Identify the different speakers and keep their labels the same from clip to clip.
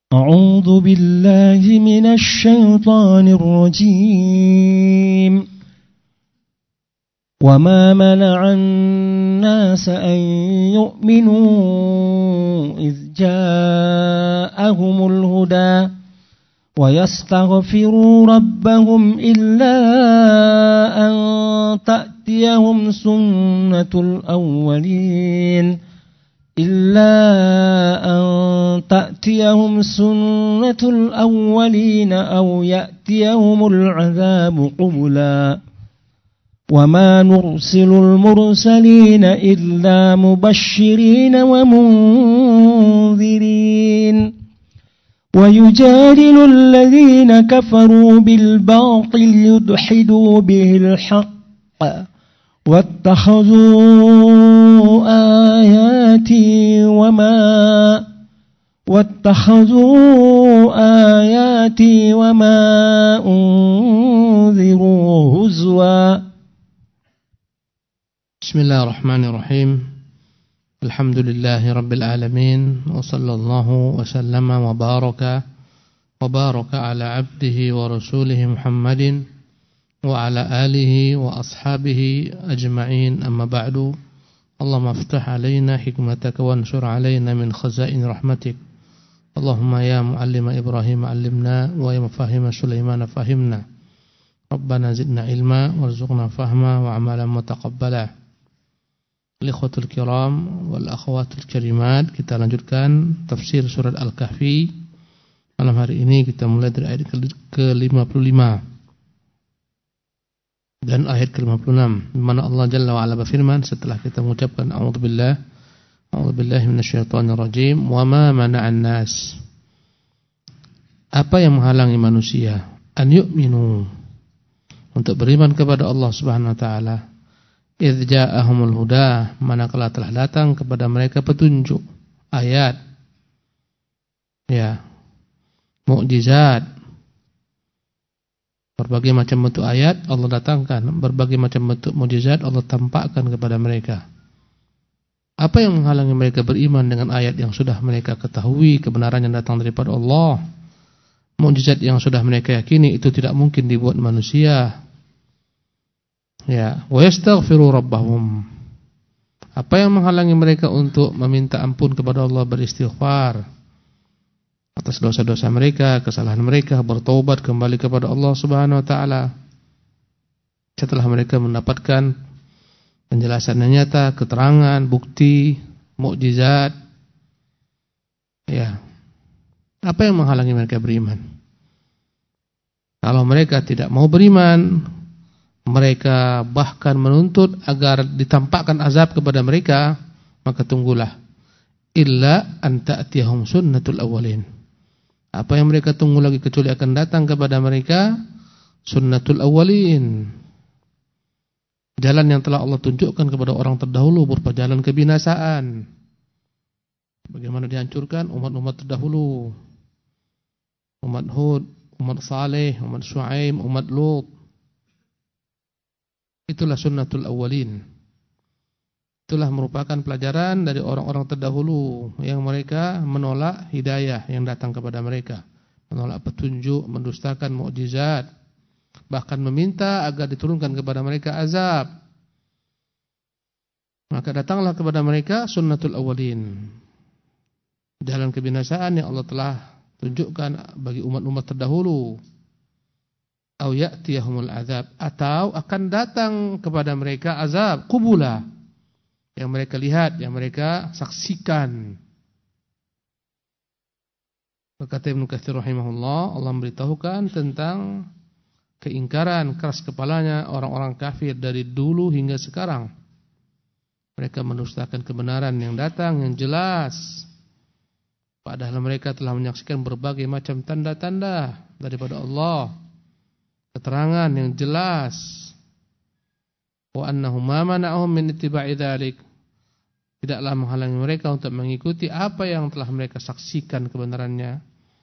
Speaker 1: أعوذ بالله من الشيطان الرجيم وما منع الناس أن يؤمنوا إذ جاءهم الهدى ويستغفروا ربهم إلا أن تأتيهم سنة الأولين أو يأتيهم العذاب قبلا وما نرسل المرسلين إلا مبشرين ومنذرين ويجادل الذين كفروا بالباطل ليدحضوا به الحق واتخذوا آياتي وما أنذروا هزوا.
Speaker 2: بسم الله الرحمن الرحيم. الحمد لله رب العالمين وصلى الله وسلم وبارك على عبده ورسوله محمد وعلى آله وأصحابه أجمعين. أما بعد، اللهم افتح علينا حكمتك وانشر علينا من خزائن رحمتك. اللهم يا معلم إبراهيم علمنا ويا مفاهيم سليمان فهمنا. ربنا زدنا علما وارزقنا فهما وعملا متقبلا. Ikhwatul kiram wal akhwatul karimat, kita lanjutkan tafsir surat Al-Kahfi. Malam hari ini kita mulai dari ayat ke-55 dan ayat ke-56, di mana Allah Jalla wa Ala berfirman setelah kita mengucapkan a'udzubillahi minasyaitonir rajim, wa ma mana'an nas, apa yang menghalangi manusia, an yu'minu, untuk beriman kepada Allah Subhanahu wa taala, idz ja'ahumul huda, manakala telah datang kepada mereka petunjuk, ayat, ya, mukjizat, berbagai macam bentuk ayat Allah datangkan, berbagai macam bentuk mukjizat Allah tampakkan kepada mereka. Apa yang menghalangi mereka beriman dengan ayat yang sudah mereka ketahui kebenaran yang datang daripada Allah? Mukjizat yang sudah mereka yakini itu tidak mungkin dibuat manusia. Ya, wa yastaghfiru rabbahum. Apa yang menghalangi mereka untuk meminta ampun kepada Allah, beristighfar atas dosa-dosa mereka, kesalahan mereka, bertaubat kembali kepada Allah Subhanahu wa taala setelah mereka mendapatkan penjelasan yang nyata, keterangan, bukti, mukjizat. Ya. Apa yang menghalangi mereka beriman? Kalau mereka tidak mau beriman, mereka bahkan menuntut agar ditampakkan azab kepada mereka, maka tunggulah, illa an ta'tiyahum sunnatul awwalin. Apa yang mereka tunggu lagi kecuali akan datang kepada mereka sunnatul awwalin, jalan yang telah Allah tunjukkan kepada orang terdahulu berupa jalan kebinasaan. Bagaimana dihancurkan umat-umat terdahulu, umat Hud, umat Saleh, umat Syuaib, umat Lut. Itulah sunnatul awwalin. Itulah merupakan pelajaran dari orang-orang terdahulu yang mereka menolak hidayah yang datang kepada mereka, menolak petunjuk, mendustakan mukjizat, bahkan meminta agar diturunkan kepada mereka azab. Maka datanglah kepada mereka sunnatul awwalin, jalan kebinasaan yang Allah telah tunjukkan bagi umat-umat terdahulu. Au ya'tiyahumul azab, atau akan datang kepada mereka azab qubula, yang mereka lihat, yang mereka saksikan. Berkata Ibnu Katsir rahimahullah, Allah memberitahukan tentang keingkaran keras kepalanya orang-orang kafir dari dulu hingga sekarang. Mereka mendustakan kebenaran yang datang yang jelas, padahal mereka telah menyaksikan berbagai macam tanda-tanda daripada Allah, keterangan yang jelas. Wa annahu ma mana'ahum min ittiba'i dzalik, tidaklah menghalangi mereka untuk mengikuti apa yang telah mereka saksikan kebenarannya,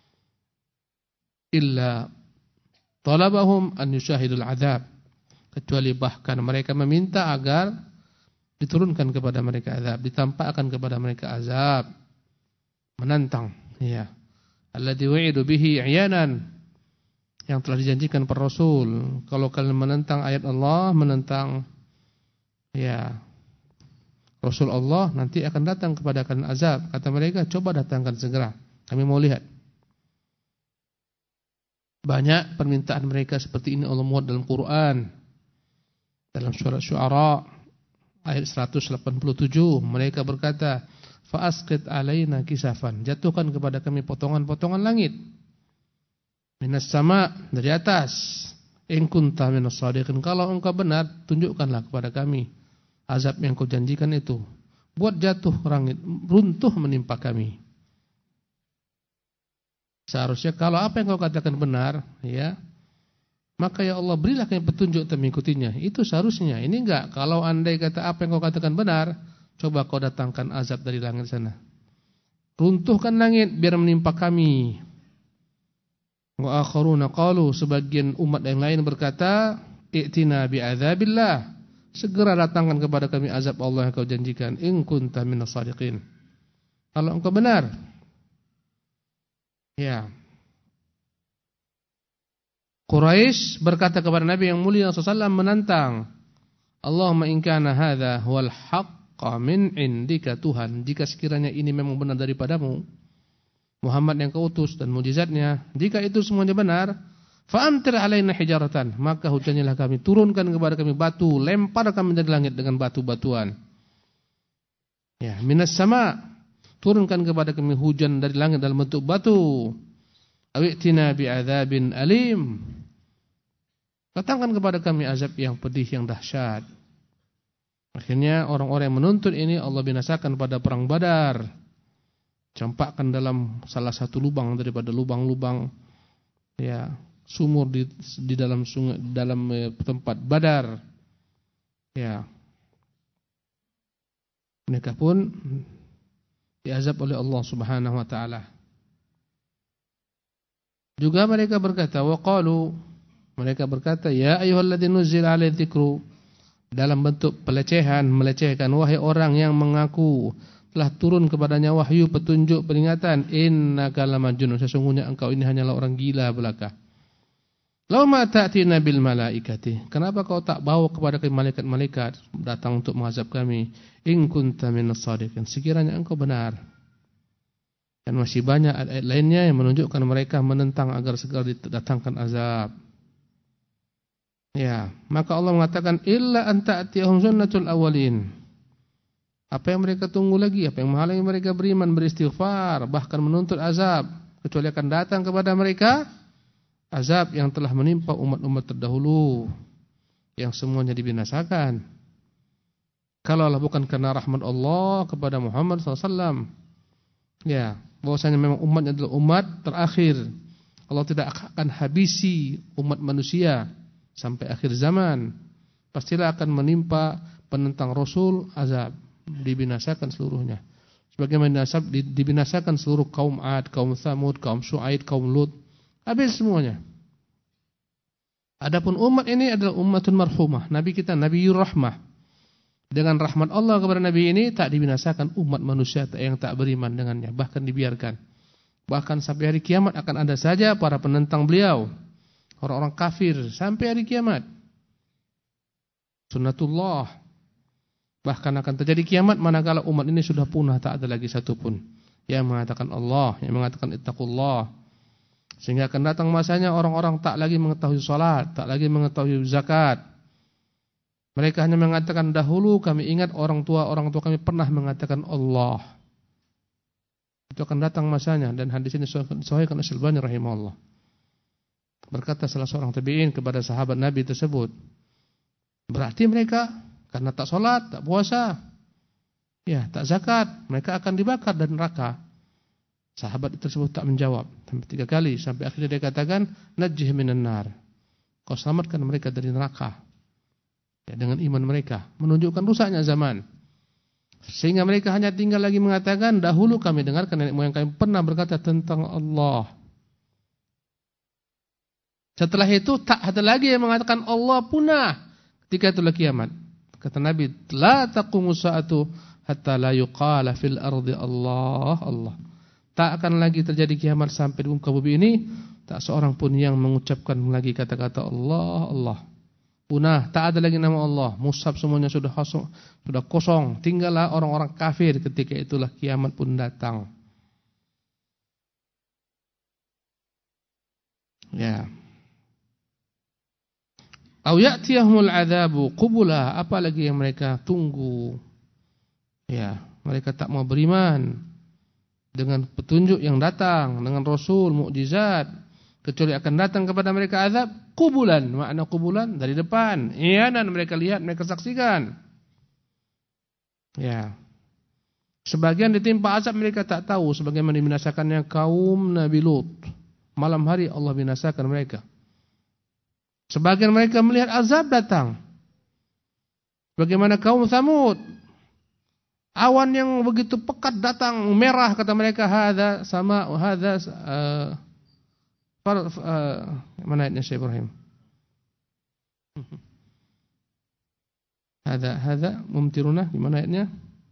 Speaker 2: illa talabahum an yushahidul azab, kecuali bahkan mereka meminta agar diturunkan kepada mereka azab, ditampakkan kepada mereka azab, menantang, ya, alladzi wa'idu bihi 'iyanan, yang telah dijanjikan para rasul. Kalau kalian menentang ayat Allah, menentang Rasul Allah, nanti akan datang kepada kalian azab. Kata mereka, coba datangkan segera, kami mau lihat. Banyak permintaan mereka seperti ini Allah muat dalam Quran. Dalam surat Syu'ara ayat 187, mereka berkata, fa'asqit alaina kisafan, jatuhkan kepada kami potongan-potongan langit minas sama, dari atas, in kunta minas shadiqin, kalau engkau benar tunjukkanlah kepada kami azab yang kau janjikan itu, buat jatuh langit, runtuh menimpa kami. Seharusnya kalau apa yang kau katakan benar, maka ya Allah berilah kami petunjuk untuk mengikutinya. Itu seharusnya. Ini enggak, kalau andai kata apa yang kau katakan benar, coba kau datangkan azab dari langit sana, runtuhkan langit biar menimpa kami. Wa akharuna qalu, sebagian umat yang lain berkata, i'tina bi'adzabillah, segera datangkan kepada kami azab Allah yang kau janjikan, in kunta minas shadiqin, kalau engkau benar. Quraisy berkata kepada Nabi yang mulia sallallahu menantang, Allahumma in kana hadza huwal haqqa min indika, Tuhan, jika sekiranya ini memang benar daripadamu, Muhammad yang kau utus dan mukjizatnya, jika itu semuanya benar, fa'amtir alaina hijaratan, maka hujannya kami, turunkan kepada kami batu, lempar kami dari langit dengan batu-batuan. Minas sama, turunkan kepada kami hujan dari langit dalam bentuk batu. Awi'tina bi'adzabin alim, datangkan kepada kami azab yang pedih, yang dahsyat. Akhirnya orang-orang yang menuntut ini Allah binasakan pada perang Badar. Campakkan dalam salah satu lubang daripada lubang-lubang sumur di dalam sungai, dalam tempat Badar. Mereka pun diazab oleh Allah Subhanahu wa taala. Juga mereka berkata, waqalu, mereka berkata, ya ayyuhalladzina nuzila alaihi dzikru, dalam bentuk pelecehan, melecehkan, wahai orang yang mengaku telah turun kepadanya wahyu, petunjuk, peringatan, innaka lamajnun, sesungguhnya engkau ini hanyalah orang gila belaka. Law ma ta'tina bil malaikati, kenapa kau tak bawa kepada kami malaikat-malaikat datang untuk mengazab kami, in kunta minas shadiqin, sekiranya engkau benar. Dan masih banyak ayat lainnya yang menunjukkan mereka menentang agar segera didatangkan azab. Maka Allah mengatakan illa an ta'tiyahum sunnatul awwalin. Apa yang mereka tunggu lagi? Apa yang menghalangi mereka beriman, beristighfar, bahkan menuntut azab, kecuali akan datang kepada mereka azab yang telah menimpa umat-umat terdahulu, yang semuanya dibinasakan. Kalaulah bukan karena rahmat Allah kepada Muhammad SAW, bahwasanya memang umatnya adalah umat terakhir, Allah tidak akan habisi umat manusia sampai akhir zaman. Pastilah akan menimpa penentang Rasul azab, dibinasakan seluruhnya. Sebagaimana dibinasakan seluruh kaum Ad, kaum Tsamud, kaum Syu'aib, kaum Lut, habis semuanya. Adapun umat ini adalah ummatun marhumah, Nabi kita Nabiur Rahmah. Dengan rahmat Allah kepada Nabi ini tak dibinasakan umat manusia yang tak beriman dengannya, bahkan dibiarkan. Bahkan sampai hari kiamat akan ada saja para penentang beliau, orang-orang kafir sampai hari kiamat. Sunnatullah. Bahkan akan terjadi kiamat manakala umat ini sudah punah, tak ada lagi satupun yang mengatakan Allah, yang mengatakan ittaqullah. Sehingga akan datang masanya orang-orang tak lagi mengetahui salat, tak lagi mengetahui zakat. Mereka hanya mengatakan, dahulu kami ingat orang tua kami pernah mengatakan Allah. Itu akan datang masanya, dan hadis ini disahihkan oleh Al-Albani rahimahullah. Berkata salah seorang tabi'in kepada sahabat Nabi tersebut, berarti mereka karena tak sholat, tak puasa, tak zakat, mereka akan dibakar dari neraka. Sahabat tersebut tak menjawab sampai 3 kali, sampai akhirnya dia katakan, najjih minan nar, kau selamatkan mereka dari neraka. Dengan iman mereka, menunjukkan rusaknya zaman. Sehingga mereka hanya tinggal lagi mengatakan, dahulu kami dengarkan nenek moyang kami pernah berkata tentang Allah. Setelah itu tak ada lagi yang mengatakan Allah punah. Ketika itulah kiamat. Kata Nabi, la taqumu sa'atu hatta la yuqala fil ardi Allah, Allah. Tak akan lagi terjadi kiamat sampai di muka bumi ini, tak seorang pun yang mengucapkan lagi kata-kata Allah, Allah. Punah, tak ada lagi nama Allah. Mushaf semuanya sudah kosong. Tinggallah orang-orang kafir, ketika itulah kiamat pun datang. Ya. Au ya'tiyahumul 'adzabu qubula, apalagi yang mereka tunggu. Ya, mereka tak mau beriman dengan petunjuk yang datang, dengan rasul, mukjizat, kecuali akan datang kepada mereka azab qubulan. Makna qubulan dari depan. Iyanan, mereka lihat, mereka saksikan. Ya. Sebagian ditimpa azab mereka tak tahu, sebagaimana dibinasakannya kaum Nabi Lut. Malam hari Allah binasakan mereka. Sebagian mereka melihat azab datang. Bagaimana kaum Tsamud, awan yang begitu pekat datang, merah, kata mereka, hadza sama hadza mana ayatnya Syekh Ibrahim? Hadza mumtiruna, gimana ayatnya?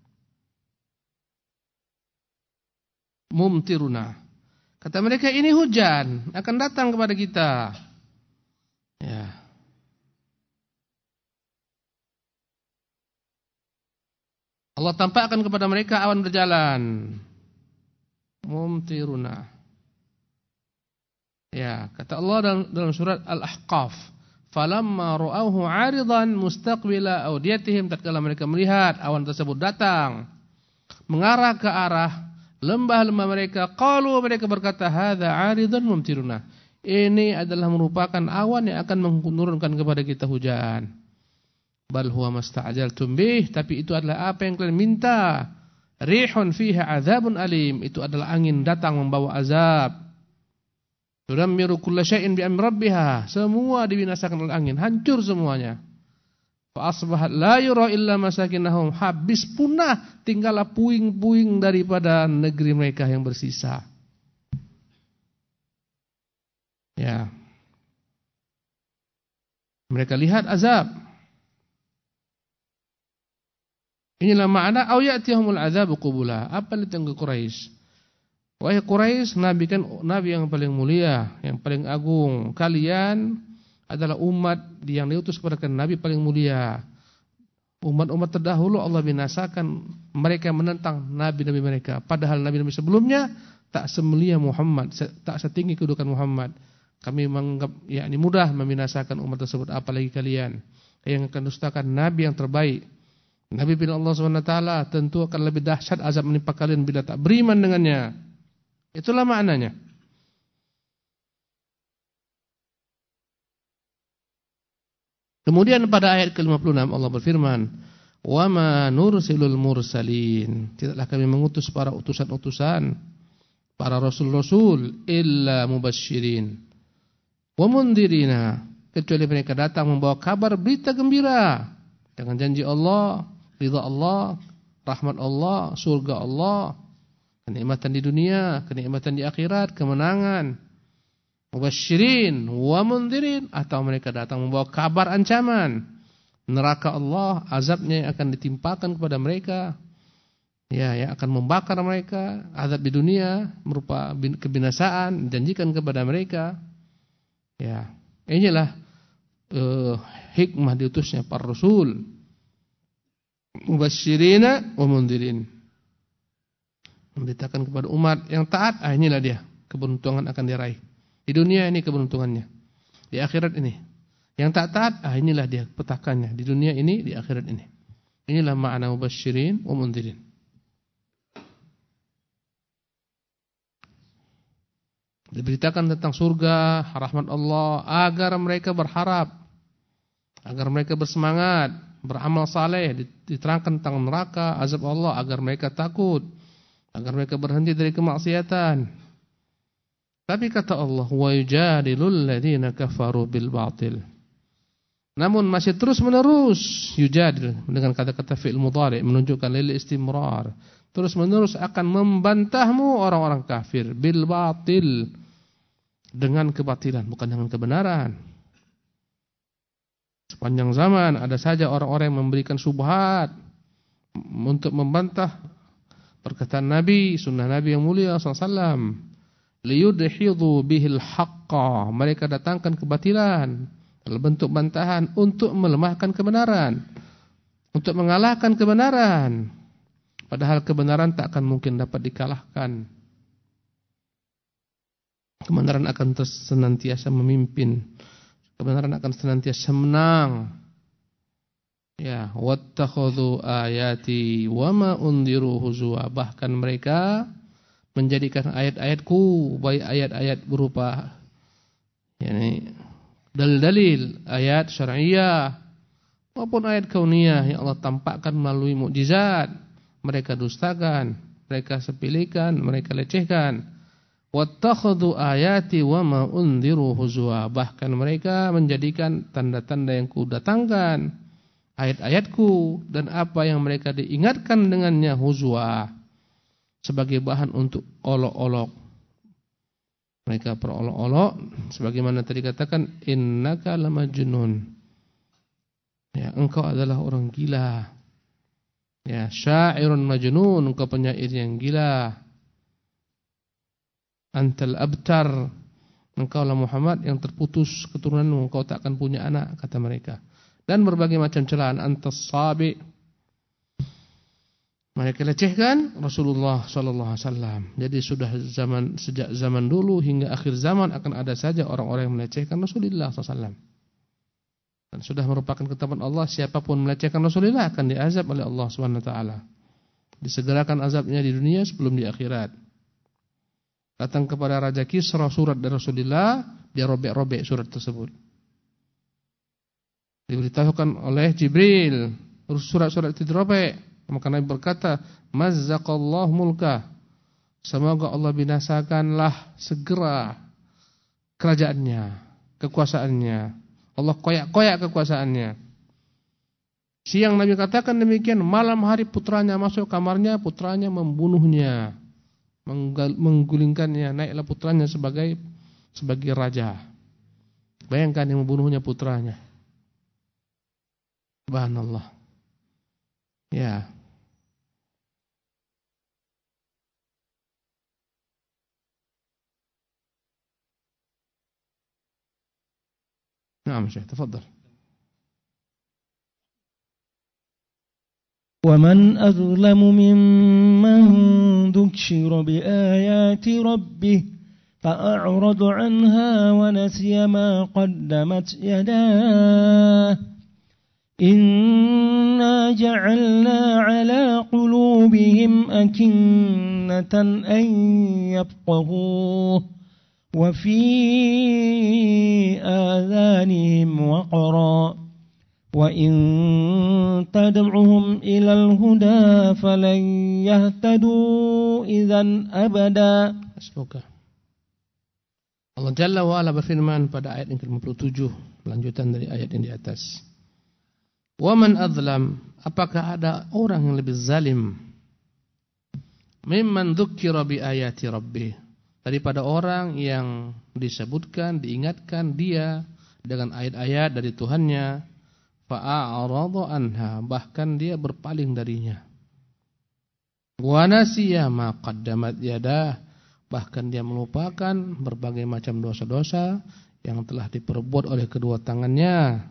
Speaker 2: Mumtiruna. Kata mereka, ini hujan akan datang kepada kita. Ya. Allah tampakkan kepada mereka awan berjalan. Mumtiruna. Ya, kata Allah dalam surat Al-Ahqaf, falamma ra'awhu 'aridan mustaqbila awdiyatihim, tatkala mereka melihat awan tersebut datang mengarah ke arah lembah-lembah mereka, qalu, mereka berkata, hadza 'aridun mumtiruna. Ini adalah merupakan awan yang akan menurunkan kepada kita hujan. Bal huwa masta'jaltum bih, tapi itu adalah apa yang kalian minta. Rihun fiha 'adzabun alim, itu adalah angin datang membawa azab. Tudammiru kulla syai'in bi amri rabbiha, semua dibinasakan oleh angin, hancur semuanya. Fa asbahat la yura illa masakinahum, habis punah, tinggallah puing-puing daripada negeri mereka yang bersisa. Ya. Mereka lihat azab. Inilah makna au ya'tihumul adzabu qubula. Apa itu yang ke Quraisy? Wahai Quraisy, Nabi kan nabi yang paling mulia, yang paling agung. Kalian adalah umat yang diutus kepada kalian, nabi paling mulia. Umat-umat terdahulu Allah binasakan, mereka menentang nabi-nabi mereka. Padahal nabi-nabi sebelumnya tak semulia Muhammad, tak setinggi kedudukan Muhammad. Kami menganggap yakni mudah membinasakan umat tersebut, apalagi kalian yang akan dustakan nabi yang terbaik. Nabi bin Allah SWT, tentu akan lebih dahsyat azab menimpa kalian bila tak beriman dengannya. Itulah maknanya. Kemudian pada ayat ke-56 Allah berfirman, "Wa ma nursilul mursalin." Tidaklah kami mengutus para utusan-utusan, para rasul-rasul, illa mubasysyirin wa mundhirina, kecuali mereka datang membawa kabar berita gembira dengan janji Allah, ridha Allah, rahmat Allah, surga Allah, kenikmatan di dunia, kenikmatan di akhirat, kemenangan. Mubasysyirin wa mundhirin, atau mereka datang membawa kabar ancaman neraka Allah, azabnya yang akan ditimpakan kepada mereka, ya, yang akan membakar mereka. Azab di dunia berupa kebinasaan dijanjikan kepada mereka. Ya, inilah hikmah diutusnya para rasul. Mubasysyirina wa mundhirin, memberitakan kepada umat yang taat, inilah dia keberuntungan akan diraih. Di dunia ini keberuntungannya, di akhirat ini. Yang tak taat, inilah dia petakannya, di dunia ini, di akhirat ini. Inilah makna mubasysyirin wa mundhirin. Diberitakan tentang surga, rahmat Allah, agar mereka berharap, agar mereka bersemangat, beramal saleh. Diterangkan tentang neraka, azab Allah, agar mereka takut, agar mereka berhenti dari kemaksiatan. Tapi kata Allah, wa yujadilul ladzina kafaru bil batil. Namun masih terus-menerus yujadil dengan kata-kata fi'il mudhari' menunjukkan lil istimrar. Terus-menerus akan membantahmu orang-orang kafir bil batil, dengan kebatilan, bukan dengan kebenaran. Sepanjang zaman ada saja orang-orang yang memberikan syubhat untuk membantah perkataan Nabi, sunnah Nabi yang mulia SAW. Liyudhidhu bihil haqqa, mereka datangkan kebatilan dalam bentuk bantahan untuk melemahkan kebenaran, untuk mengalahkan kebenaran. Padahal kebenaran tak akan mungkin dapat dikalahkan. Kebenaran akan senantiasa memimpin. Kebenaran akan senantiasa menang. Ya, wattakhadhu ayati wama undiru huzwa, bahkan mereka menjadikan ayat-ayatku, baik ayat-ayat berupa yakni dalil-dalil, ayat syar'iyyah maupun ayat kauniyah yang Allah tampakkan melalui mukjizat, mereka dustakan, mereka sepelekan, mereka lecehkan. Wattakhadhu ayati wama undiru huzwa, bahkan mereka menjadikan tanda-tanda yang kudatangkan, ayat-ayatku dan apa yang mereka diingatkan dengannya huzwa, sebagai bahan untuk olok-olok. Mereka perolok-olok sebagaimana tadi katakan, innaka lamajnun. Ya, engkau adalah orang gila. Ya, syairun majnun, engkau penyair yang gila. Antal abtar, engkaulah Muhammad yang terputus keturunanmu, engkau tak akan punya anak, kata mereka. Dan berbagai macam celaan. Antas sabi, mereka lecehkan Rasulullah SAW. Jadi sudah sejak zaman dulu hingga akhir zaman akan ada saja orang-orang yang melecehkan Rasulullah SAW. Dan sudah merupakan ketetapan Allah, siapapun melecehkan Rasulullah akan diazab oleh Allah SWT. Disegerakan azabnya di dunia sebelum di akhirat. Datang kepada Raja Kisra surat dari Rasulullah, dia robek-robek surat tersebut. Diberitahukan oleh Jibril, surat-surat itu dirobek. Maka Nabi berkata, mazzaqallahu mulkah, semoga Allah binasakanlah segera kerajaannya, kekuasaannya. Allah koyak-koyak kekuasaannya. Siang Nabi katakan demikian, malam hari putranya masuk kamarnya, putranya membunuhnya, menggulingkannya, naiklah putranya sebagai raja. Bayangkan yang membunuhnya putranya. Subhanallah. Ya. نعم شيخ تفضل.
Speaker 1: ومن أظلم ممن ذكر بآيات ربه فأعرض عنها ونسي ما قدمت يداه إنا جعلنا على قلوبهم أكنة أن يفقهوه وفي آذانهم وقرا وإن تدعهم إلى الهدى فلن يهتدوا إذا أبدا.
Speaker 2: Semoga Allah Jalla wa Ala berfirman pada ayat yang ke-57, lanjutan dari ayat yang di atas. Wa man adzlam, apakah ada orang yang lebih zalim mimman dzukira bi ayati rabbih, daripada orang yang disebutkan, diingatkan dia dengan ayat-ayat dari Tuhannya, fa'arada anha, bahkan dia berpaling darinya. Wa nasiya ma qaddamat yadah, bahkan dia melupakan berbagai macam dosa-dosa yang telah diperbuat oleh kedua tangannya.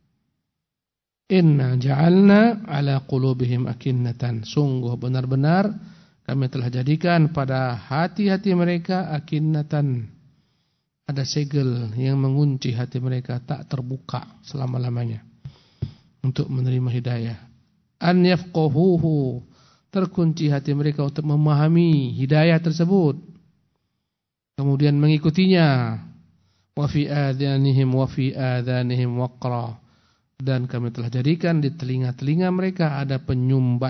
Speaker 2: Inna ja'alna ala qulubihim akinnatan, sungguh benar-benar kami telah jadikan pada hati-hati mereka akinnatan, ada segel yang mengunci hati mereka, tak terbuka selama-lamanya untuk menerima hidayah. An yafqahuhu, terkunci hati mereka untuk memahami hidayah tersebut, kemudian mengikutinya. Wa fi adhanihim waqra, dan kami telah jadikan di telinga-telinga mereka ada penyumbat.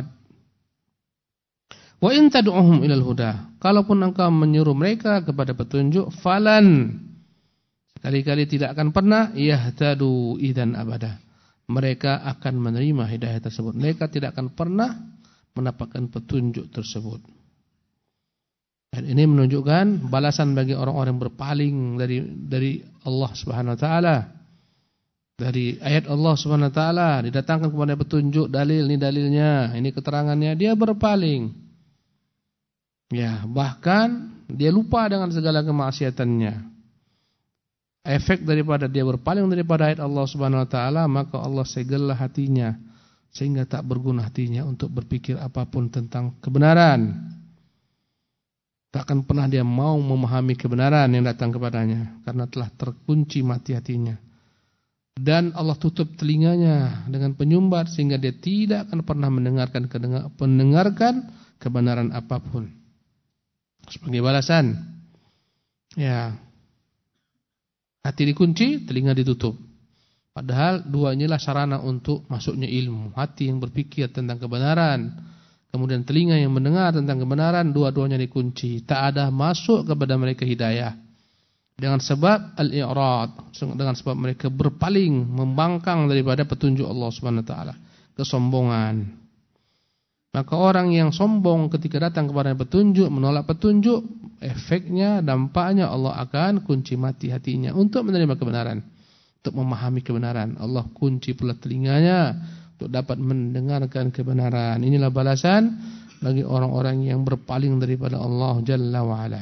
Speaker 2: Wa in tad'uhum ilal huda, kalaupun engkau menyuruh mereka kepada petunjuk, falan, sekali-kali tidak akan pernah, yahtadu idzan abada, mereka akan menerima hidayah tersebut, mereka tidak akan pernah mendapatkan petunjuk tersebut. Dan ini menunjukkan balasan bagi orang-orang yang berpaling dari Allah Subhanahu wa taala. Dari ayat Allah Subhanahu wa taala didatangkan kepada petunjuk, dalil, ini dalilnya, ini keterangannya, dia berpaling. Ya, bahkan dia lupa dengan segala kemaksiatannya. Efek daripada dia berpaling daripada ayat Allah Subhanahu wa taala, maka Allah segellah hatinya sehingga tak berguna hatinya untuk berpikir apapun tentang kebenaran. Tak akan pernah dia mau memahami kebenaran yang datang kepadanya karena telah terkunci mati hatinya. Dan Allah tutup telinganya dengan penyumbat sehingga dia tidak akan pernah mendengarkan kebenaran apapun. Sebagai balasan, ya, hati dikunci, telinga ditutup. Padahal dua inilah sarana untuk masuknya ilmu. Hati yang berpikir tentang kebenaran, kemudian telinga yang mendengar tentang kebenaran, dua-duanya dikunci. Tak ada masuk kepada mereka hidayah. Dengan sebab al-i'rad, dengan sebab mereka berpaling, membangkang daripada petunjuk Allah Subhanahu wa taala, kesombongan. Maka orang yang sombong ketika datang kepada petunjuk, menolak petunjuk, efeknya, dampaknya Allah akan kunci mati hatinya untuk menerima kebenaran, untuk memahami kebenaran. Allah kunci pula telinganya untuk dapat mendengarkan kebenaran. Inilah balasan bagi orang-orang yang berpaling daripada Allah Jalla wa'ala.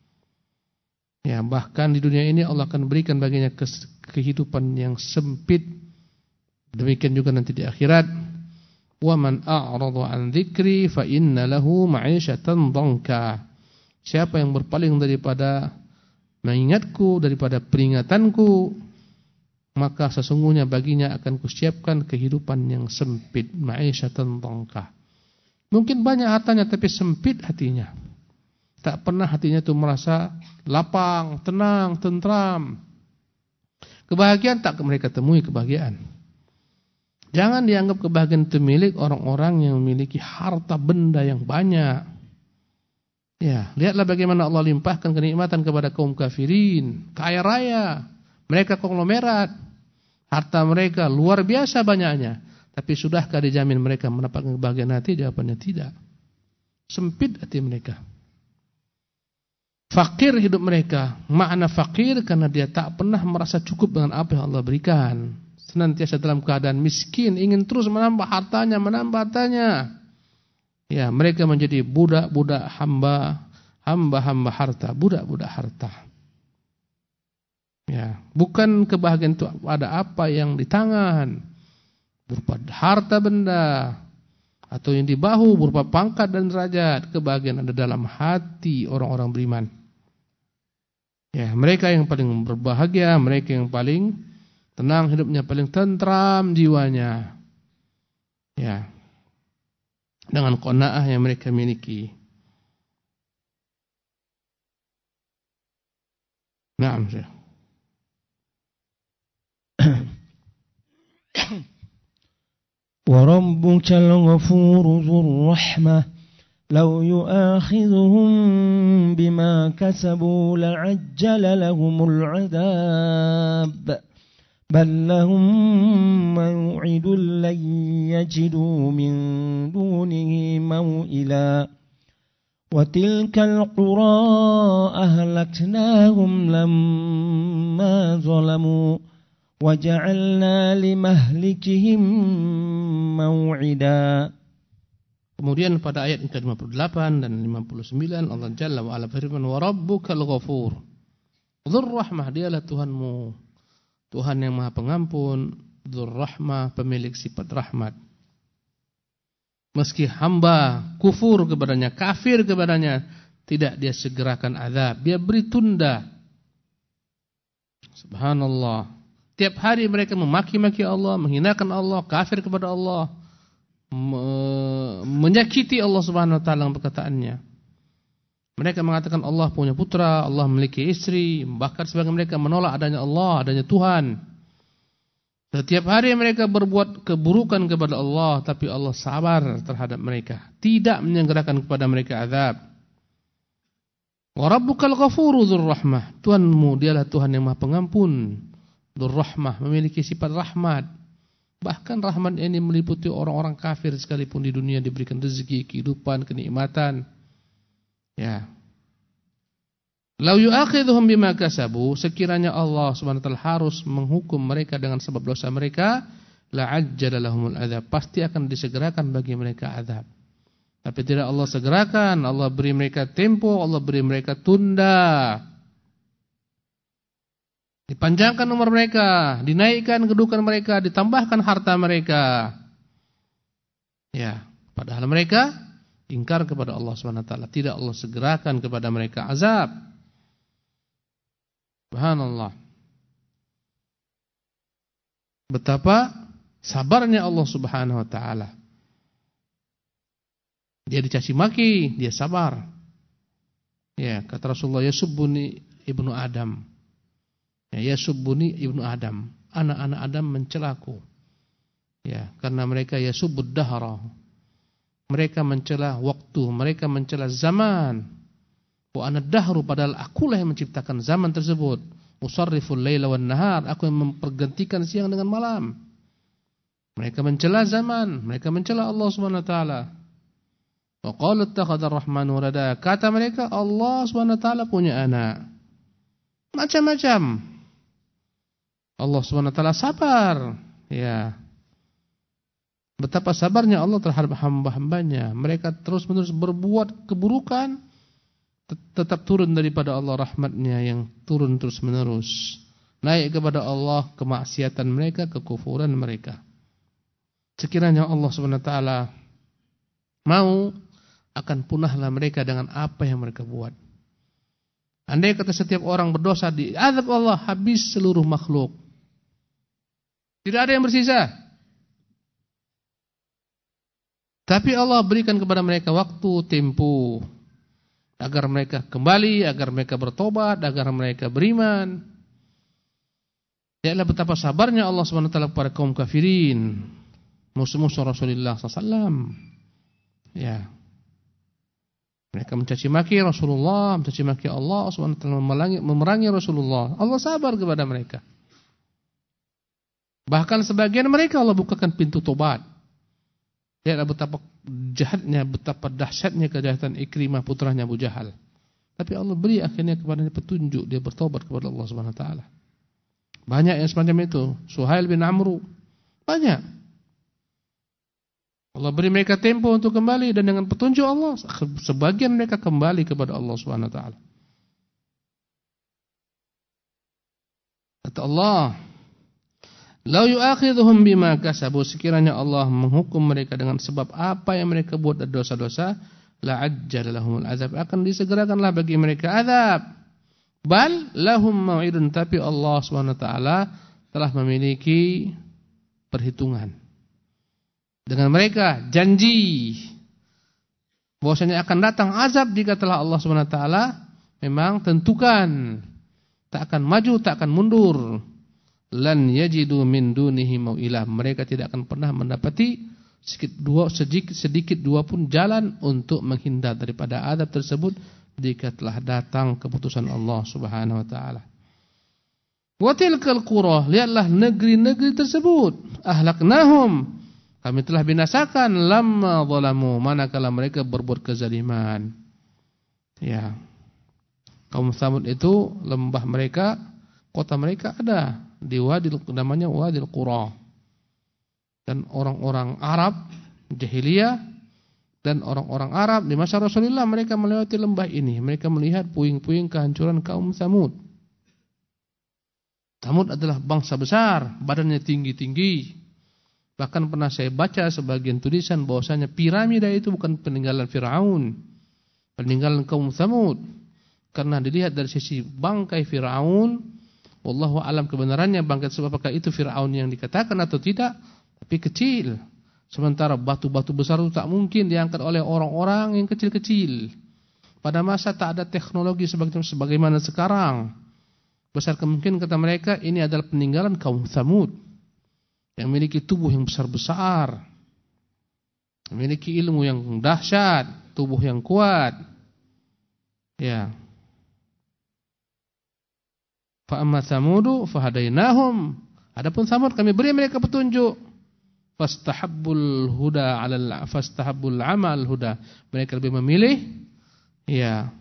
Speaker 2: Ya, bahkan di dunia ini Allah akan berikan baginya kehidupan yang sempit. Demikian juga nanti di akhirat. Wa man a'rada 'an dzikri fa inna lahu ma'isyatan dhanka. Siapa yang berpaling daripada mengingatku, daripada peringatanku, maka sesungguhnya baginya akan kusiapkan kehidupan yang sempit, ma'isyatan dhanka. Mungkin banyak hartanya tapi sempit hatinya. Tak pernah hatinya itu merasa lapang, tenang, tentram. Kebahagiaan tak mereka temui kebahagiaan. Jangan dianggap kebahagiaan itu milik orang-orang yang memiliki harta benda yang banyak. Ya, lihatlah bagaimana Allah limpahkan kenikmatan kepada kaum kafirin, kaya raya, mereka konglomerat, harta mereka luar biasa banyaknya. Tapi sudahkah dijamin mereka mendapatkan kebahagiaan hati? Jawabannya tidak. Sempit hati mereka. Fakir hidup mereka. Makna fakir karena dia tak pernah merasa cukup dengan apa yang Allah berikan. Senantiasa dalam keadaan miskin, ingin terus menambah hartanya. Ya, mereka menjadi budak-budak hamba harta, budak-budak harta. Ya, bukan kebahagiaan itu ada apa yang di tangan berupa harta benda atau yang di bahu berupa pangkat dan derajat. Kebahagiaan ada dalam hati orang-orang beriman. Ya, mereka yang paling berbahagia, mereka yang paling tenang hidupnya, paling tentram jiwanya. Ya. Dengan qanaah yang mereka miliki. Naam, Syekh.
Speaker 1: Wa rabbukal ghafuru dzur rahmah law yu'akhidhuhum bima kasabu la'ajjala lahumul 'adzab. بل لهم موعد لن يجدوا من دونه موئلا وتلك القرى أهلكناهم لما ظلموا وجعلنا لمهلكهم موعدا.
Speaker 2: Kemudian pada ayat ke-58 dan 59 Allah Jalla wa Ala firman wa rabbukal ghafur dzur rahmah, dialah Tuhanmu, Tuhan yang Maha Pengampun, Dzur Rahmah, pemilik sifat rahmat. Meski hamba kufur kepadanya, kafir kepadanya, tidak dia segerakan azab, dia beri tunda. Subhanallah. Tiap hari mereka memaki-maki Allah, menghinakan Allah, kafir kepada Allah, menyakiti Allah Subhanahu wa taala dengan perkataannya. Mereka mengatakan Allah punya putra, Allah memiliki istri, bahkan sebagian mereka menolak adanya Allah, adanya Tuhan. Setiap hari mereka berbuat keburukan kepada Allah, tapi Allah sabar terhadap mereka, tidak menyegerakan kepada mereka azab. Wa rabbukal ghafuru dzur rahmah, Tuhanmu dialah Tuhan yang Maha Pengampun, dzur rahmah, memiliki sifat rahmat. Bahkan rahmat ini meliputi orang-orang kafir sekalipun di dunia diberikan rezeki, kehidupan, kenikmatan. Ya. Lau yu'akhidhuhum bima kasabu, sekiranya Allah Subhanahu wa taala harus menghukum mereka dengan sebab dosa mereka, la'ajjala lahumul adzab, pasti akan disegerakan bagi mereka azab. Tapi tidak Allah segerakan, Allah beri mereka tempo, Allah beri mereka tunda. Dipanjangkan umur mereka, dinaikkan kedudukan mereka, ditambahkan harta mereka. Ya, padahal mereka ingkar kepada Allah SWT. Tidak Allah segerakan kepada mereka azab. Subhanallah. Betapa sabarnya Allah Subhanahu wa taala. Dia dicaci maki, dia sabar. Ya, kata Rasulullah, yasubbuni ibnu Adam. Ya, yasubbuni ibnu Adam. Anak-anak Adam mencelaku. Ya, karena mereka yasubbud dahra. Mereka mencela waktu, mereka mencela zaman. Wa ana dahru, padahal akulah yang menciptakan zaman tersebut. Usarriful laila wan nahar, aku yang mempergantikan siang dengan malam. Mereka mencela zaman, mereka mencela Allah Subhanahu wa taala. Wa qalu ittakhadha ar-rahmanu walada, kata mereka Allah Subhanahu wa taala punya anak. Macam-macam. Allah Subhanahu wa taala sabar. Ya. Betapa sabarnya Allah terhadap hamba-hambanya. Mereka terus-menerus berbuat keburukan, tetap turun daripada Allah rahmatnya yang turun terus-menerus. Naik kepada Allah kemaksiatan mereka, kekufuran mereka. Sekiranya Allah Subhanahu wa taala mau, akan punahlah mereka dengan apa yang mereka buat. Andai kata setiap orang berdosa diazab Allah, habis seluruh makhluk. Tidak ada yang bersisa. Tapi Allah berikan kepada mereka waktu, tempo, agar mereka kembali, agar mereka bertobat, agar mereka beriman. Lihatlah betapa sabarnya Allah SWT kepada kaum kafirin, musuh-musuh Rasulullah SAW. Ya. Mereka mencaci maki Rasulullah, mencaci maki Allah SWT, memerangi Rasulullah. Allah sabar kepada mereka. Bahkan sebagian mereka Allah bukakan pintu tobat. Lihatlah betapa jahatnya, betapa dahsyatnya kejahatan Ikrimah putranya Abu Jahal. Tapi Allah beri akhirnya kepadanya petunjuk, dia bertobat kepada Allah Subhanahu wa taala. Banyak yang semacam itu. Suhail bin Amru, banyak. Allah beri mereka tempo untuk kembali, dan dengan petunjuk Allah sebagian mereka kembali kepada Allah Subhanahu wa taala. Kata Allah, "Lau yu'akhidhuhum bima kasabu", sekiranya Allah menghukum mereka dengan sebab apa yang mereka buat dari dosa-dosa, la'ajjala lahumul azab, akan disegerakanlah bagi mereka azab. Bal lahum mau'idun, tapi Allah Subhanahu wa taala telah memiliki perhitungan dengan mereka, janji bahwasanya akan datang azab jika telah Allah Subhanahu wa taala memang tentukan. Tak akan maju, tak akan mundur. Lan yajidu min dunihi mau'ilah, mereka tidak akan pernah mendapati sedikit dua pun jalan untuk menghindar daripada azab tersebut jika telah datang keputusan Allah Subhanahu wa taala. Wa tilkal qura, lihatlah negeri-negeri tersebut, ahlaknahum, kami telah binasakan, lamma zalamu, manakala mereka berbuat kezaliman. Ya. Kaum Tsamud itu lembah mereka, kota mereka ada di wadi namanya Wadil Qura. Dan orang-orang Arab jahiliyah dan orang-orang Arab di masa Rasulullah, mereka melewati lembah ini, mereka melihat puing-puing kehancuran kaum Tsamud. Tsamud adalah bangsa besar, badannya tinggi-tinggi. Bahkan pernah saya baca sebagian tulisan bahwasanya piramida itu bukan peninggalan Firaun, peninggalan kaum Tsamud. Karena dilihat dari sisi bangkai Firaun, wallahu alam kebenarannya bangkai tersebut, apakah itu Firaun yang dikatakan atau tidak, tapi kecil. Sementara batu-batu besar itu tak mungkin diangkat oleh orang-orang yang kecil-kecil. Pada masa tak ada teknologi sebagaimana sekarang. Besar kemungkinan kata mereka ini adalah peninggalan kaum Tsamud yang memiliki tubuh yang besar-besar, memiliki ilmu yang dahsyat, tubuh yang kuat. Ya. Fa amma Tsamudu fahadainahum, adapun Tsamud kami beri mereka petunjuk. Fastahabbul huda 'alal fastahabbul 'amal huda, mereka lebih memilih ya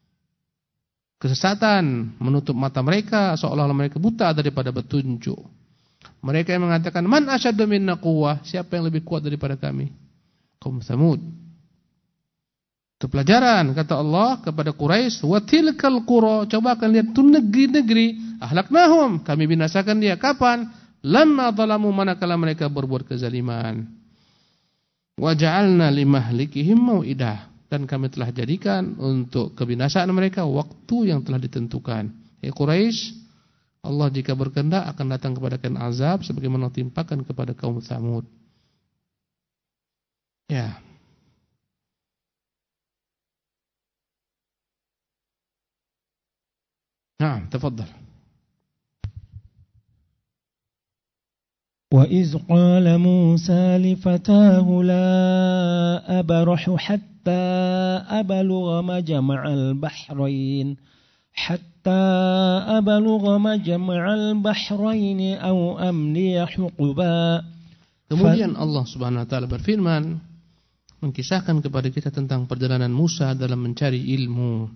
Speaker 2: kesesatan, menutup mata mereka seolah-olah mereka buta daripada petunjuk. Mereka yang mengatakan, man asyaddu minna quwwah, siapa yang lebih kuat daripada kami? Kaum Tsamud. Itu pelajaran kata Allah kepada Quraisy, wa tilkal qura, coba kalian lihat tuh negeri-negeri, ahlaknahum, kami binasakan dia. Kapan? Lamma zalamu, manakala mereka berbuat kezaliman. Wa ja'alna limahlikihim mau'idah, dan kami telah jadikan untuk kebinasaan mereka waktu yang telah ditentukan. Quraisy, Allah jika berkehendak akan datang kepada kalian azab sebagaimana timpakan kepada kaum Tsamud. Ya. Nah, tafadhal.
Speaker 1: وَإِذْ قَالَ مُوسَى لِفَتَاهُ لَا أَبْرَحُ حَتَّى أَبْلُغَ مَجْمَعَ الْبَحْرَيْنِ أَوْ أَمْضِيَ حُقُبًا.
Speaker 2: Kemudian Allah Subhanahu wa taala berfirman, mengkisahkan kepada kita tentang perjalanan Musa dalam mencari ilmu.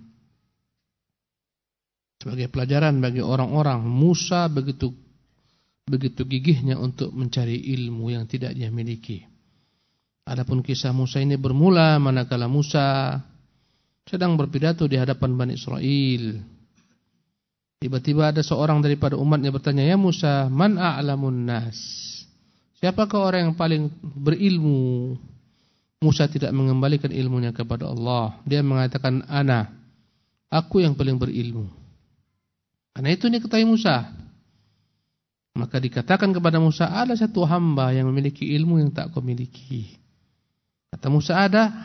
Speaker 2: Sebagai pelajaran bagi orang-orang, Musa begitu gigihnya untuk mencari ilmu yang tidak dia miliki. Adapun kisah Musa ini bermula manakala Musa sedang berpidato di hadapan Bani Israel. Tiba-tiba ada seorang daripada umatnya bertanya, "Ya Musa, man a'lamun nas?" Siapakah orang yang paling berilmu? Musa tidak mengembalikan ilmunya kepada Allah. Dia mengatakan, "Ana, aku yang paling berilmu." Karena itu diketahui Musa. Maka dikatakan kepada Musa, ada satu hamba yang memiliki ilmu yang tak kau miliki. Kata Musa, ada.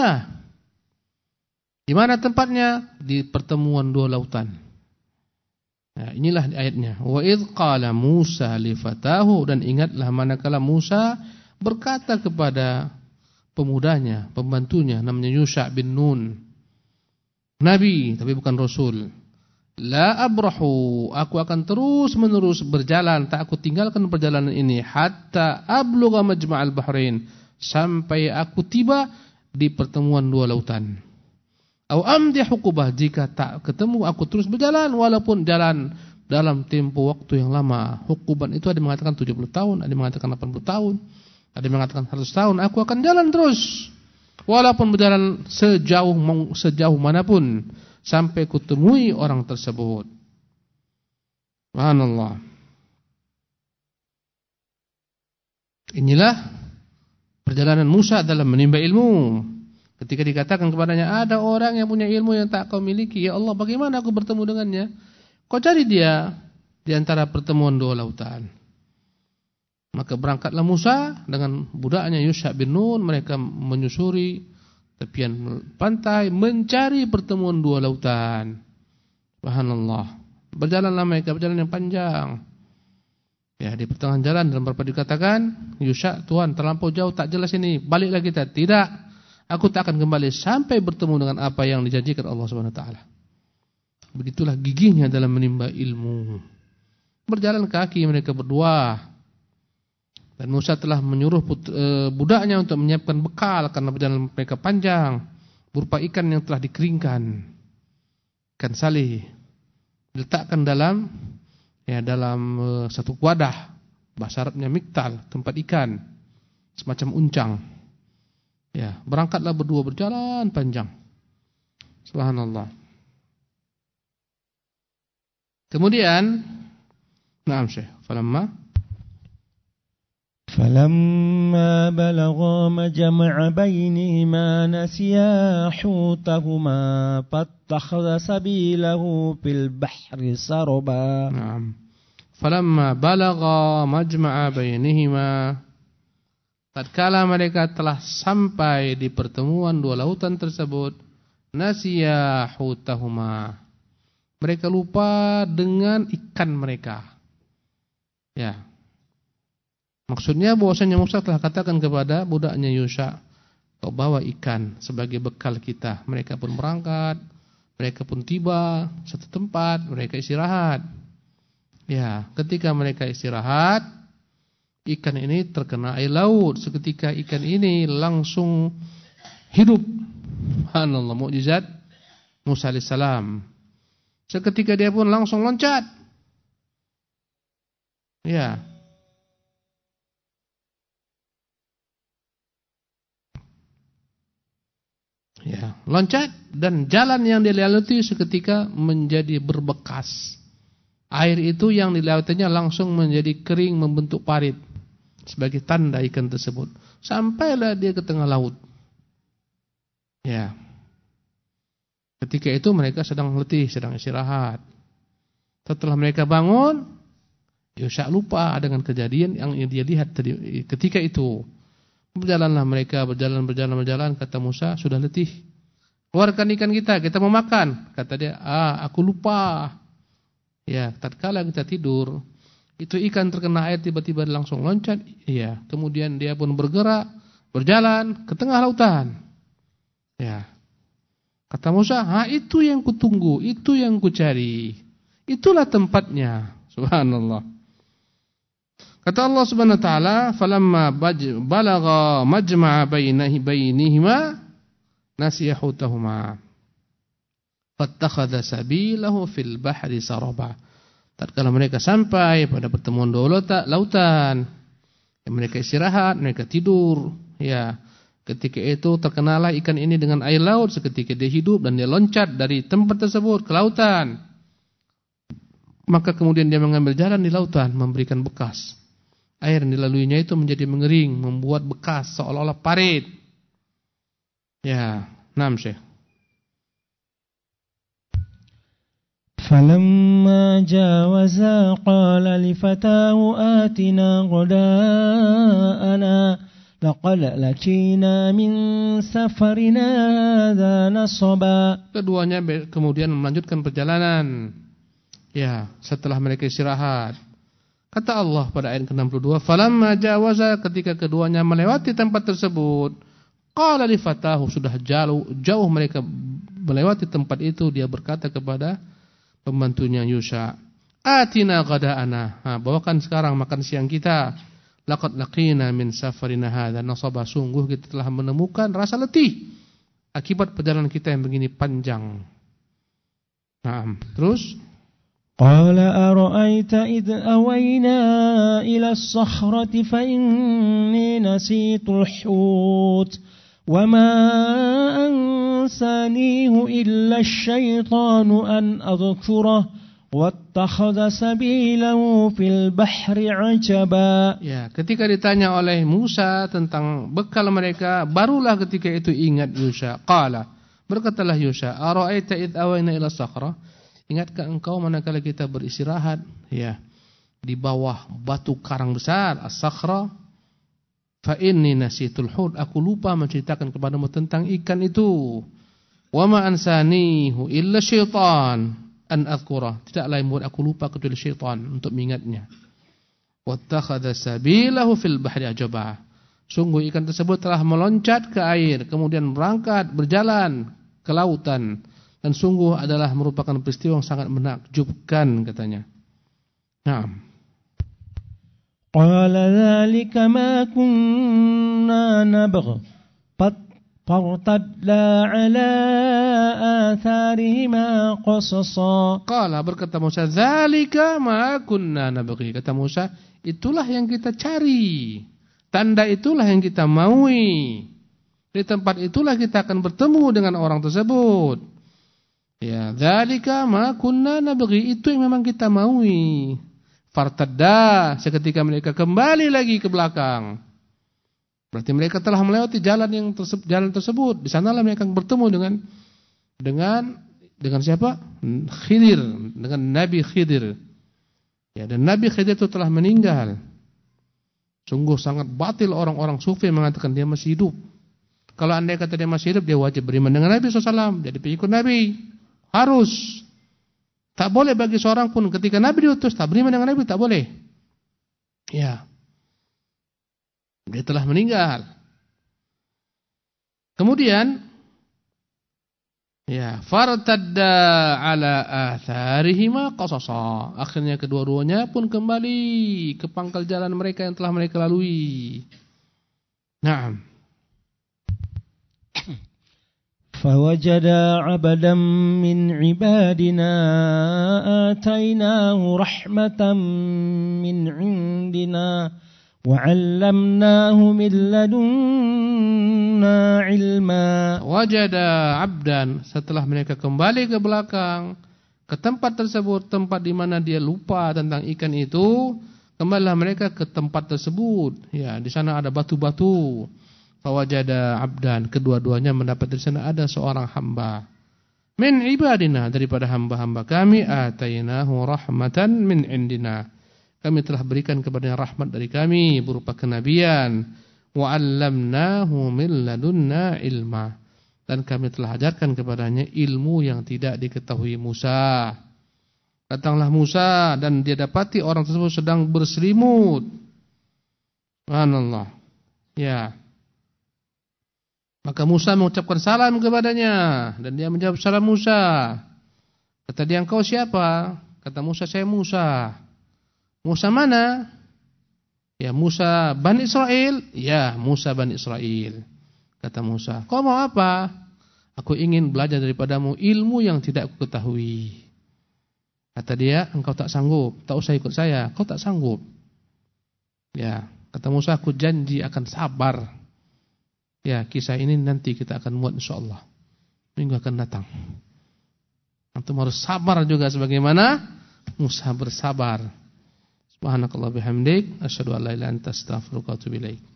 Speaker 2: Di mana tempatnya? Di pertemuan dua lautan. Nah, inilah ayatnya. Wa idz qala Musa li fatahu, dan ingatlah manakala Musa berkata kepada pemudanya, pembantunya, namanya Yusha bin Nun. Nabi, tapi bukan Rasul. La abrahu, aku akan terus menerus berjalan, tak aku tinggalkan perjalanan ini hatta ablugha majma'al bahrain, sampai aku tiba di pertemuan dua lautan. Au amdi hukubah, jika tak ketemu aku terus berjalan walaupun jalan dalam tempo waktu yang lama. Hukuban itu ada yang mengatakan 70 tahun, ada yang mengatakan 80 tahun, ada yang mengatakan 100 tahun. Aku akan jalan terus walaupun berjalan sejauh manapun sampai kutemui orang tersebut. Subhanallah. Inilah perjalanan Musa dalam menimba ilmu. Ketika dikatakan kepadanya, ada orang yang punya ilmu yang tak kau miliki. Ya Allah, bagaimana aku bertemu dengannya? Kau cari dia di antara pertemuan dua lautan. Maka berangkatlah Musa dengan budaknya Yusha bin Nun. Mereka menyusuri tepian pantai mencari pertemuan dua lautan. Subhanallah. Berjalanlah mereka, perjalanan yang panjang. Ya, di pertengahan jalan dalam beberapa dikatakan, Yusha, Tuhan terlampau jauh, tak jelas ini, baliklah kita. Tidak, aku tak akan kembali sampai bertemu dengan apa yang dijanjikan Allah Subhanahu wa taala. Begitulah gigihnya dalam menimba ilmu. Berjalan kaki mereka berdua. Dan Musa telah menyuruh budaknya untuk menyiapkan bekal karena perjalanan mereka panjang, berupa ikan yang telah dikeringkan, ikan salih, diletakkan dalam satu wadah, bahasa Arabnya miktal, tempat ikan, semacam uncang. Ya, berangkatlah berdua berjalan panjang. Subhanallah. Kemudian, na'am Syekh,
Speaker 1: فلما بلغا مجمع بينهما نسيا حوتهما فاتخذ سبيله في البحر سربا.
Speaker 2: نعم. فلما بلغا مجمع بينهما, tatkala mereka telah sampai di pertemuan dua lautan tersebut, nasiya hutahuma, mereka lupa dengan ikan mereka. Ya. Maksudnya bahwasanya Musa telah katakan kepada budaknya Yusha, kau bawa ikan sebagai bekal kita. Mereka pun berangkat, mereka pun tiba satu tempat, mereka istirahat. Ya, ketika mereka istirahat, ikan ini terkena air laut. Seketika ikan ini langsung hidup. Subhanallah, mukjizat Musa alaihissalam. Seketika dia pun langsung loncat. Ya. Ya, loncat dan jalan yang dilewati seketika menjadi berbekas. Air itu yang dilewatinya langsung menjadi kering membentuk parit sebagai tanda ikan tersebut. Sampailah dia ke tengah laut. Ya. Ketika itu mereka sedang letih, sedang istirahat. Setelah mereka bangun, Yusha lupa dengan kejadian yang dia lihat tadi ketika itu. Berjalanlah mereka, berjalan, kata Musa, sudah letih. Keluarkan ikan kita mau makan. Kata dia, aku lupa. Ya, tatkala kita tidur, itu ikan terkena air tiba-tiba langsung loncat. Ya, kemudian dia pun bergerak, berjalan ke tengah lautan. Ya. Kata Musa, itu yang kutunggu, itu yang kucari. Itulah tempatnya. Subhanallah. Kata Allah Subhanahu wa taala, "Falamma balagha majma'a bainihima nasiya hutahuma. Fattakhadha sabilahu fil bahri saraba." Tatkala mereka sampai pada pertemuan dua lautan, mereka istirahat, mereka tidur, ya. Ketika itu terkenalah ikan ini dengan air laut, seketika dia hidup dan dia loncat dari tempat tersebut ke lautan. Maka kemudian dia mengambil jalan di lautan, memberikan bekas. Air yang dilaluinya itu menjadi mengering, membuat bekas seolah-olah parit. Ya, naam Syekh.
Speaker 1: Falamma jawaza qala li fatahu atina ghada'ana laqad laqina min safarina hadha nasaba.
Speaker 2: Keduanya kemudian melanjutkan perjalanan. Ya, setelah mereka istirahat. Kata Allah pada ayat ke-62, falamma jawaza, ketika keduanya melewati tempat tersebut, qala li fatahu, sudah jauh mereka melewati tempat itu, dia berkata kepada pembantunya Yusha, atina ghada'ana, bawakan sekarang makan siang kita. Laqad laqina min safarina hadza nasaba, sungguh kita telah menemukan rasa letih akibat perjalanan kita yang begini panjang. Nah, terus
Speaker 1: Qala ara'aita idh awayna ila as-sakhrati fa inni nasitul hut wa ma ansanihu illa asy-syaitanu an adhkurah wattakhadha sabilahu fil bahri 'ajaba.
Speaker 2: Ya, ketika ditanya oleh Musa tentang bekal mereka, barulah ketika itu ingat Yusha. Qala, berkatalah Yusha, ara'aita idh awayna ila as-sakhrah, ingatkah engkau manakala kita beristirahat, ya, di bawah batu karang besar, as-sakhra, fa inni nasitul hud, aku lupa menceritakan kepadamu tentang ikan itu. Wa ma ansanihu illa syaitan an adhkurah, tidak lain buat aku lupa kecuali syaitan untuk mengingatnya. Wattakhadha sabilahu fil bahri ajaba, sungguh ikan tersebut telah meloncat ke air, kemudian berangkat berjalan ke lautan. Dan sungguh adalah merupakan peristiwa yang sangat menakjubkan, katanya. Naam.
Speaker 1: Qala dzalika ma kunna nabghi fartadda ala atharihima qasasa.
Speaker 2: Qala, berkata Musa, dzalika ma kunna nabghi, kata Musa, itulah yang kita cari. Tanda itulah yang kita maui. Di tempat itulah kita akan bertemu dengan orang tersebut. Ya, dzalika ma kunna nabghi, itu yang memang kita maui. Fartadda, seketika mereka kembali lagi ke belakang. Berarti mereka telah melewati jalan tersebut. Di sanalah mereka bertemu dengan siapa? Khidir, dengan Nabi Khidir. Ya, dan Nabi Khidir itu telah meninggal. Sungguh sangat batil orang-orang sufi mengatakan dia masih hidup. Kalau andai kata dia masih hidup, dia wajib beriman dengan Nabi SAW, jadi pengikut Nabi. Harus. Tak boleh bagi seorang pun ketika Nabi diutus tak beriman dengan Nabi, tak boleh. Ya. Dia telah meninggal. Kemudian ya, fartadda ala atharihima qasasa. Akhirnya kedua-duanya pun kembali ke pangkal jalan mereka yang telah mereka lalui. Naam.
Speaker 1: فوجدا عبدا من عبادنا آتيناه رحمة من عندنا وعلمناه من لدنا علما.
Speaker 2: Wajada abdan, setelah mereka kembali ke belakang ke tempat tersebut, tempat di mana dia lupa tentang ikan itu, kembalilah mereka ke tempat tersebut. Ya, di sana ada batu-batu. Fawajada abdan, kedua-duanya mendapat di sana ada seorang hamba. Min ibadina, daripada hamba-hamba kami, atainahu rahmatan min indina. Kami telah berikan kepadanya rahmat dari kami berupa kenabian. Wa 'allamnahu min ladunna ilma. Dan kami telah ajarkan kepadanya ilmu yang tidak diketahui Musa. Datanglah Musa dan dia dapati orang tersebut sedang berselimut. Subhanallah. Ya. Maka Musa mengucapkan salam kepadanya dan dia menjawab salam Musa. Kata dia, engkau siapa? Kata Musa, saya Musa. Musa mana? Ya, Musa Bani Israel. Ya, Musa Bani Israel. Kata Musa, kau mau apa? Aku ingin belajar daripadamu ilmu yang tidak aku ketahui. Kata dia, engkau tak sanggup, tak usah ikut saya, kau tak sanggup. Ya, kata Musa, aku janji akan sabar. Ya, kisah ini nanti kita akan muat insyaallah. Minggu akan datang. Antum harus sabar juga sebagaimana Musa bersabar. Subhanakallah bihamdik, asyhadu an la ilaha illa anta astaghfiruka wa atubu ilaik.